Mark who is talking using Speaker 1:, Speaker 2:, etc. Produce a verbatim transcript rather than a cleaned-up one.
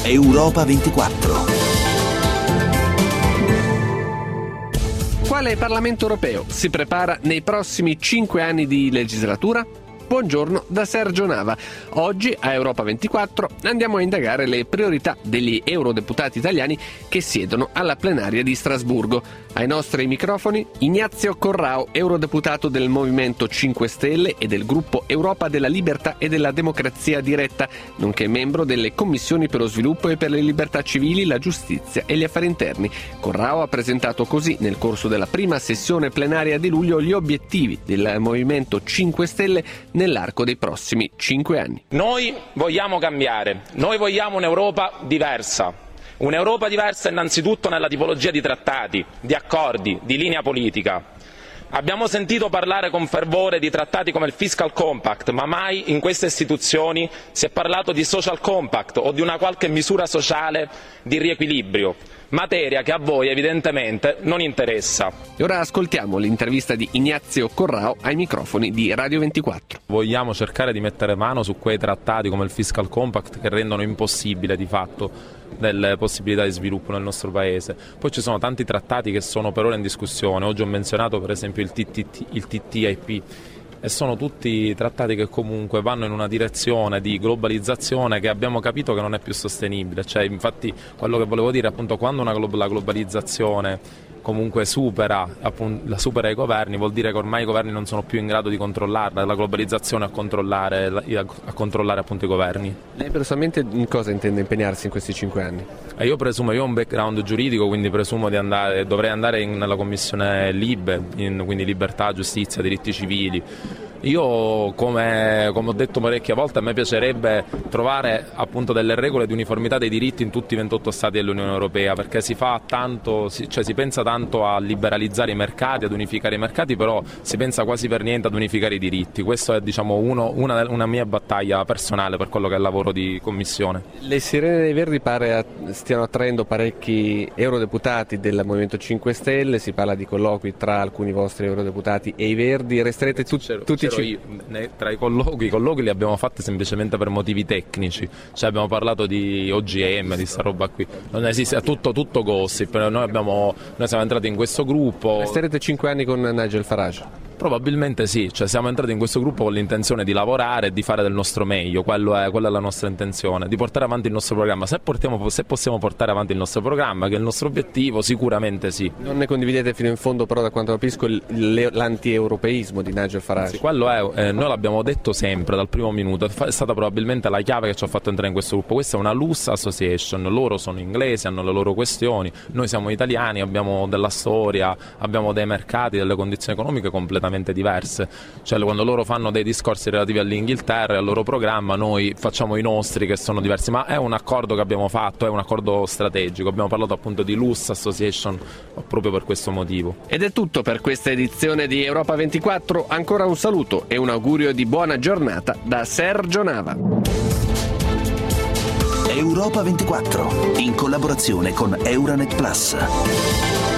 Speaker 1: Europa ventiquattro.
Speaker 2: Quale Parlamento europeo si prepara nei prossimi cinque anni di legislatura? Buongiorno da Sergio Nava. Oggi a Europa ventiquattro andiamo a indagare le priorità degli eurodeputati italiani che siedono alla plenaria di Strasburgo. Ai nostri microfoni Ignazio Corrao, eurodeputato del Movimento cinque Stelle e del gruppo Europa della Libertà e della Democrazia Diretta, nonché membro delle commissioni per lo sviluppo e per le libertà civili, la giustizia e gli affari interni. Corrao ha presentato così nel corso della prima sessione plenaria di luglio gli obiettivi del Movimento cinque Stelle nell'arco dei prossimi cinque anni.
Speaker 3: Noi vogliamo cambiare, noi vogliamo un'Europa diversa. Un'Europa diversa innanzitutto nella tipologia di trattati, di accordi, di linea politica. Abbiamo sentito parlare con fervore di trattati come il Fiscal Compact, ma mai in queste istituzioni si è parlato di Social Compact o di una qualche misura sociale di riequilibrio, materia che a voi evidentemente non interessa.
Speaker 2: E ora ascoltiamo l'intervista di Ignazio Corrao ai microfoni di Radio ventiquattro.
Speaker 4: Vogliamo cercare di mettere mano su quei trattati come il Fiscal Compact che rendono impossibile di fatto delle possibilità di sviluppo nel nostro paese. Poi ci sono tanti trattati che sono per ora in discussione. Oggi ho menzionato per esempio il T T T, il T T I P, e sono tutti trattati che comunque vanno in una direzione di globalizzazione che abbiamo capito che non è più sostenibile. Cioè, infatti, quello che volevo dire appunto, quando una glo- la globalizzazione comunque supera, appunto, la supera i governi, vuol dire che ormai i governi non sono più in grado di controllarla, la globalizzazione a controllare, a controllare appunto i governi.
Speaker 2: Lei personalmente in cosa intende impegnarsi in questi cinque anni?
Speaker 4: E io presumo, io ho un background giuridico, quindi presumo di andare, dovrei andare in, nella commissione LIBE, in, quindi libertà, giustizia, diritti civili. Io, come, come ho detto parecchie volte, a me piacerebbe trovare appunto delle regole di uniformità dei diritti in tutti i ventotto stati dell'Unione Europea, perché si fa tanto, si, cioè si pensa tanto a liberalizzare i mercati, ad unificare i mercati, però si pensa quasi per niente ad unificare i diritti. Questo è, diciamo, uno, una, una mia battaglia personale per quello che è il lavoro di commissione.
Speaker 2: Le sirene dei Verdi pare stiano attraendo parecchi eurodeputati del Movimento cinque Stelle, si parla di colloqui tra alcuni vostri eurodeputati e i Verdi. Resterete tu,
Speaker 4: c'ero,
Speaker 2: tutti
Speaker 4: c'ero io, ne, tra i colloqui, i colloqui li abbiamo fatti semplicemente per motivi tecnici, cioè abbiamo parlato di O G M, di sta roba qui, non esiste, è tutto, tutto gossip. Noi, abbiamo, noi siamo entrati in questo gruppo.
Speaker 2: Resterete cinque anni con Nigel Farage?
Speaker 4: Probabilmente sì, cioè siamo entrati in questo gruppo con l'intenzione di lavorare e di fare del nostro meglio, quello è, quella è la nostra intenzione, di portare avanti il nostro programma. Se, portiamo, se possiamo portare avanti il nostro programma, che è il nostro obiettivo, sicuramente sì.
Speaker 2: Non ne condividete fino in fondo però, da quanto capisco, l'anti-europeismo di Nigel Farage?
Speaker 4: Sì, quello è, eh, noi l'abbiamo detto sempre dal primo minuto, è stata probabilmente la chiave che ci ha fatto entrare in questo gruppo. Questa è una loose association, loro sono inglesi, hanno le loro questioni, noi siamo italiani, abbiamo della storia, abbiamo dei mercati, delle condizioni economiche completamente diverse. Cioè, quando loro fanno dei discorsi relativi all'Inghilterra e al loro programma, noi facciamo i nostri che sono diversi, ma è un accordo che abbiamo fatto, è un accordo strategico. Abbiamo parlato appunto di loose association proprio per questo motivo.
Speaker 2: Ed è tutto per questa edizione di Europa ventiquattro. Ancora un saluto e un augurio di buona giornata da Sergio Nava.
Speaker 1: Europa ventiquattro, in collaborazione con Euranet Plus.